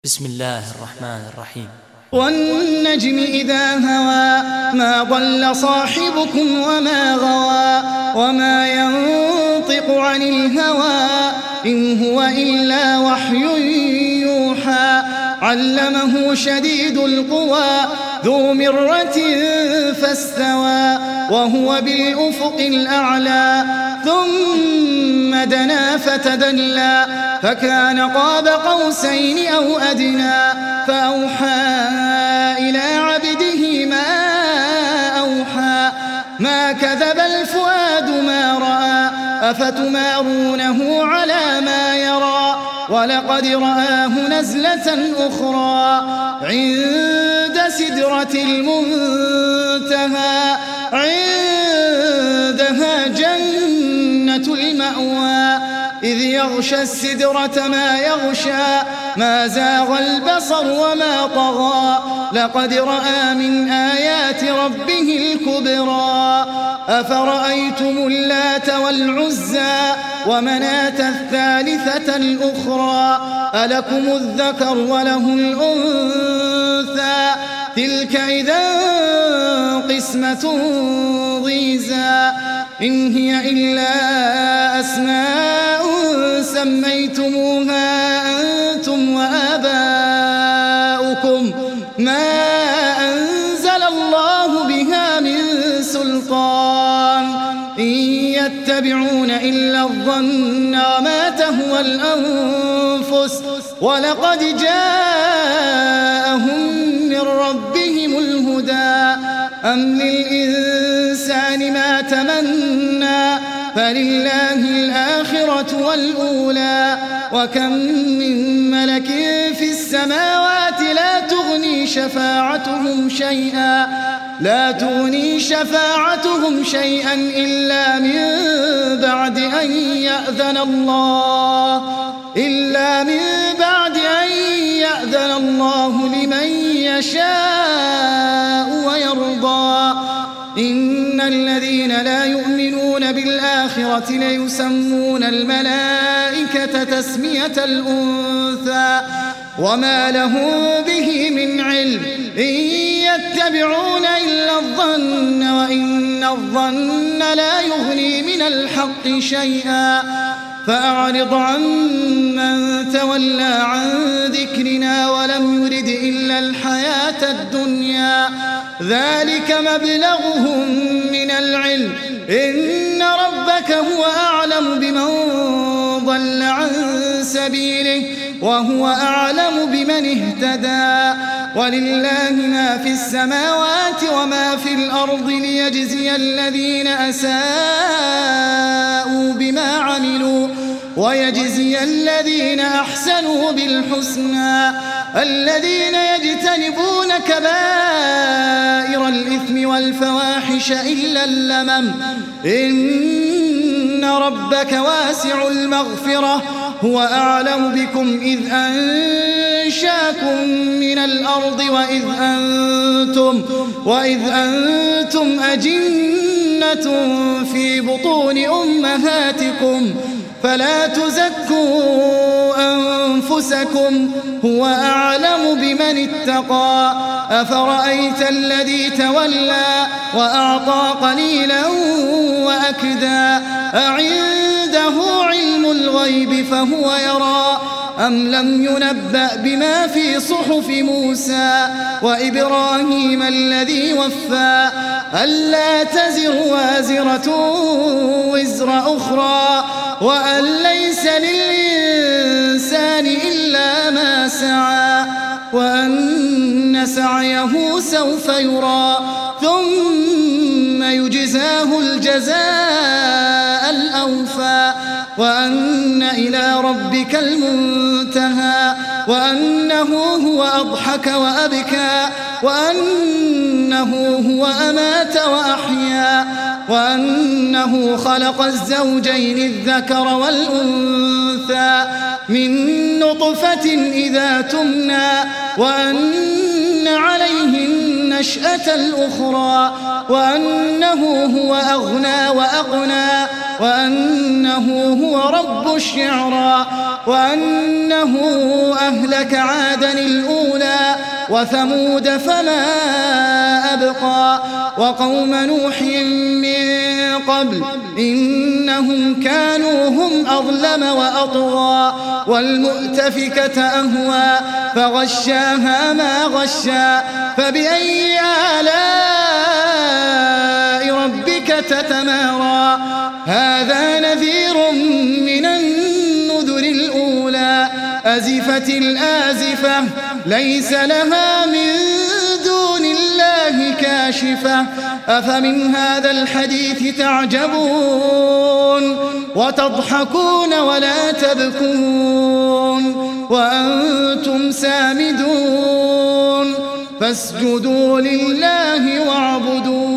بسم الله الرحمن الرحيم. والنجم إذا هوى ما ضل صاحبكم وما غوى وما ينطق عن الهوى إن هو إلا وحي يوحى علمه شديد القوى ذو مرة فاستوى وهو بالأفق الأعلى ثم دنا فتدلى فكان قاب قوسين أو أدنى فأوحى إلى عبده ما أوحى ما كذب الفؤاد ما رأى أفتمارونه على ما يرى ولقد رآه نزلة أخرى عند سدرة المنتهى عندها جنة المأوى إذ يغشى السدرة ما يغشى ما زاغ البصر وما طغى لقد رأى من آيات ربه الكبرى أفرأيتم اللات والعزى ومناة الثالثة الأخرى ألكم الذكر وله الأنثى تلك إذا قسمة ضيزى إن هي إلا أسماء سميتموها أنتم وآباؤكم ما أنزل الله بها من سلطان إن يتبعون إلا الظن وما تهوى الأنفس ولقد جاءهم من ربهم الهدى أم للإنسان ما تمنى فلله الآخرة والأولى وكم من ملك في السماوات لا تغني شفاعتهم شيئا إلا من بعد أن يأذن الله لمن يشاء ويرضى إن الذين لا يؤمنون بالآخرة ليسمون الملائكة تسمية الأنثى وما لهم به من علم إن يتبعون إلا الظن وإن الظن لا يغني من الحق شيئا فأعرض عن من تولى عن ذكرنا ولم يرد إلا الحياة الدنيا ذلك مبلغهم من العلم إن ربك هو أعلم بمن ضل عن سبيله وهو أعلم بمن اهتدى ولله ما في السماوات وما في الأرض ليجزي الذين أساءوا بما عملوا ويجزي الذين أحسنوا بالحسنى الذين يجتنبون كبائر الإثم والفواحش إلا اللمم إن ربك واسع المغفرة هو أعلم بكم إذ أنشاكم من الأرض وإذ أنتم أجنة في بطون أمهاتكم فلا تزكوا أنفسكم هو أعلم بمن اتقى أفرأيت الذي تولى وأعطى قليلا وأكدى أعنده علم الغيب فهو يرى أم لم ينبأ بما في صحف موسى وإبراهيم الذي وفى ألا تزر وازرة وزر أخرى وأن ليس للإنسان إلا ما سعى وأن سعيه سوف يرى ثم يجزاه الجزاء الأوفى وأن إلى ربك المنتهى وأنه هو أضحك وأبكى وأنه هو أمات وأحيا وأنه خلق الزوجين الذكر والأنثى من نطفة إذا تمنى وأن عليه النشأة الأخرى وأنه هو أغنى وأقنى وأنه هو رب الشعرى وأنه أهلك عادا الأولى وثمود فما أبقى وقوم نوح من قبل إنهم كانوا هم أظلم وأطغى والمؤتفكة أهوى فغشاها ما غشى فبأي آلاء ربك تتمارى هذا نذير من النذر الأولى أزفت الآزفة ليس لها من دون الله كاشفة أفمن هذا الحديث تعجبون وتضحكون ولا تبكون وأنتم سامدون فاسجدوا لله واعبدوا